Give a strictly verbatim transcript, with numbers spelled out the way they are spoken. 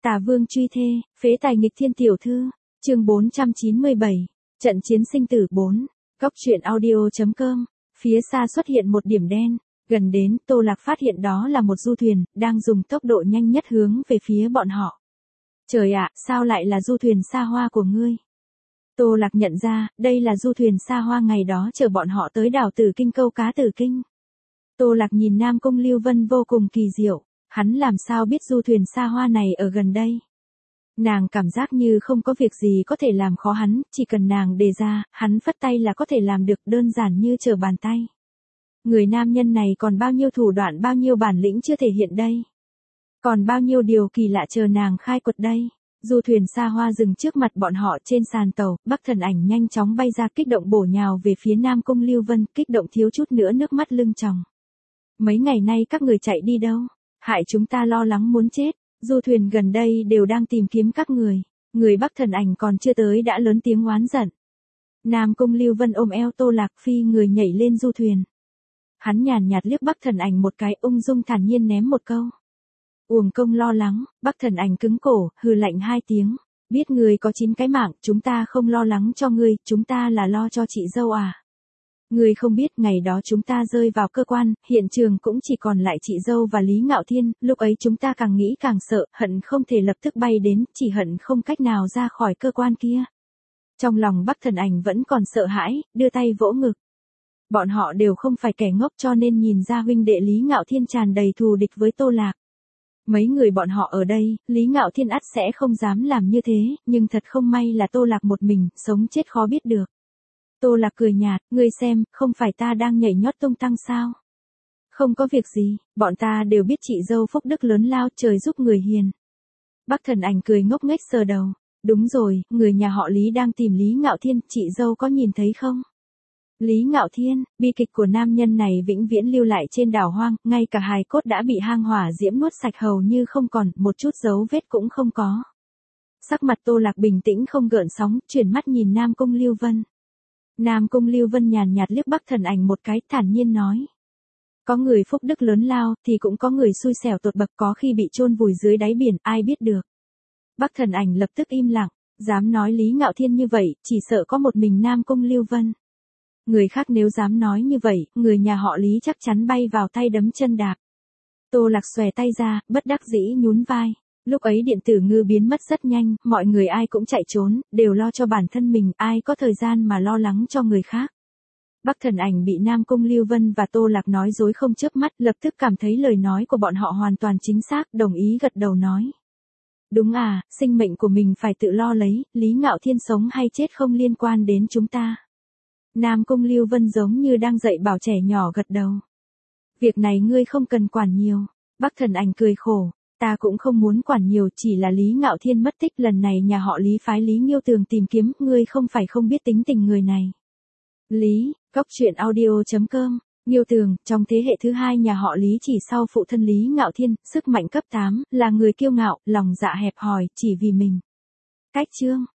Tả Vương truy thê, phế tài nghịch thiên tiểu thư, chương bốn trăm chín mươi bảy, trận chiến sinh tử bốn, góc truyện audio.com, phía xa xuất hiện một điểm đen, gần đến, Tô Lạc phát hiện đó là một du thuyền, đang dùng tốc độ nhanh nhất hướng về phía bọn họ. Trời ạ, sao lại là du thuyền xa hoa của ngươi? Tô Lạc nhận ra, đây là du thuyền xa hoa ngày đó chở bọn họ tới đảo Tử Kinh câu cá Tử Kinh. Tô Lạc nhìn Nam Cung Lưu Vân vô cùng kỳ diệu, hắn làm sao biết du thuyền xa hoa này ở gần đây. Nàng cảm giác như không có việc gì có thể làm khó hắn, chỉ cần nàng đề ra, hắn phất tay là có thể làm được, đơn giản như trở bàn tay. Người nam nhân này còn bao nhiêu thủ đoạn, bao nhiêu bản lĩnh chưa thể hiện đây. Còn bao nhiêu điều kỳ lạ chờ nàng khai quật đây. Du thuyền xa hoa dừng trước mặt bọn họ trên sàn tàu, Bắc Thần Ảnh nhanh chóng bay ra, kích động bổ nhào về phía Nam Cung Lưu Vân, kích động thiếu chút nữa nước mắt lưng tròng. Mấy ngày nay các người chạy đi đâu? Hại chúng ta lo lắng muốn chết, du thuyền gần đây đều đang tìm kiếm các người. Người Bắc Thần Ảnh còn chưa tới đã lớn tiếng oán giận. Nam Cung Lưu Vân ôm eo Tô Lạc phi người nhảy lên du thuyền. Hắn nhàn nhạt liếc Bắc Thần Ảnh một cái, ung dung thản nhiên ném một câu. Uổng công lo lắng, Bắc Thần Ảnh cứng cổ, hừ lạnh hai tiếng. Biết người có chín cái mạng, chúng ta không lo lắng cho ngươi, chúng ta là lo cho chị dâu à. Ngươi không biết ngày đó chúng ta rơi vào cơ quan, hiện trường cũng chỉ còn lại chị dâu và Lý Ngạo Thiên, lúc ấy chúng ta càng nghĩ càng sợ, hận không thể lập tức bay đến, chỉ hận không cách nào ra khỏi cơ quan kia. Trong lòng Bắc Thần Ảnh vẫn còn sợ hãi, đưa tay vỗ ngực. Bọn họ đều không phải kẻ ngốc cho nên nhìn ra huynh đệ Lý Ngạo Thiên tràn đầy thù địch với Tô Lạc. Mấy người bọn họ ở đây, Lý Ngạo Thiên ắt sẽ không dám làm như thế, nhưng thật không may là Tô Lạc một mình, sống chết khó biết được. Tô Lạc cười nhạt, ngươi xem, không phải ta đang nhảy nhót tung tăng sao? Không có việc gì, bọn ta đều biết chị dâu phúc đức lớn lao, trời giúp người hiền. Bắc Thần Ảnh cười ngốc nghếch sờ đầu, đúng rồi, người nhà họ Lý đang tìm Lý Ngạo Thiên, chị dâu có nhìn thấy không? Lý Ngạo Thiên, bi kịch của nam nhân này vĩnh viễn lưu lại trên đảo hoang, ngay cả hài cốt đã bị hang hỏa diễm nuốt sạch hầu như không còn, một chút dấu vết cũng không có. Sắc mặt Tô Lạc bình tĩnh không gợn sóng, chuyển mắt nhìn Nam Cung Lưu Vân. Nam Cung Lưu Vân nhàn nhạt liếc Bắc Thần Ảnh một cái, thản nhiên nói. Có người phúc đức lớn lao, thì cũng có người xui xẻo tột bậc, có khi bị chôn vùi dưới đáy biển, ai biết được. Bắc Thần Ảnh lập tức im lặng, dám nói Lý Ngạo Thiên như vậy, chỉ sợ có một mình Nam Cung Lưu Vân. Người khác nếu dám nói như vậy, người nhà họ Lý chắc chắn bay vào tay đấm chân đạp. Tô Lạc xòe tay ra, bất đắc dĩ nhún vai. Lúc ấy điện tử ngư biến mất rất nhanh, mọi người ai cũng chạy trốn, đều lo cho bản thân mình, ai có thời gian mà lo lắng cho người khác. Bắc Thần Ảnh bị Nam Cung Lưu Vân và Tô Lạc nói dối không chớp mắt, lập tức cảm thấy lời nói của bọn họ hoàn toàn chính xác, đồng ý gật đầu nói. Đúng à, sinh mệnh của mình phải tự lo lấy, Lý Ngạo Thiên sống hay chết không liên quan đến chúng ta. Nam Cung Lưu Vân giống như đang dạy bảo trẻ nhỏ gật đầu. Việc này ngươi không cần quản nhiều. Bắc Thần Ảnh cười khổ. Ta cũng không muốn quản nhiều, chỉ là Lý Ngạo Thiên mất tích, lần này nhà họ Lý phái Lý Nghiêu Tường tìm kiếm, ngươi không phải không biết tính tình người này. Lý, góc truyện audio.com, Nghiêu Tường, trong thế hệ thứ hai nhà họ Lý chỉ sau phụ thân Lý Ngạo Thiên, sức mạnh cấp tám, là người kiêu ngạo, lòng dạ hẹp hòi, chỉ vì mình. Cách chương.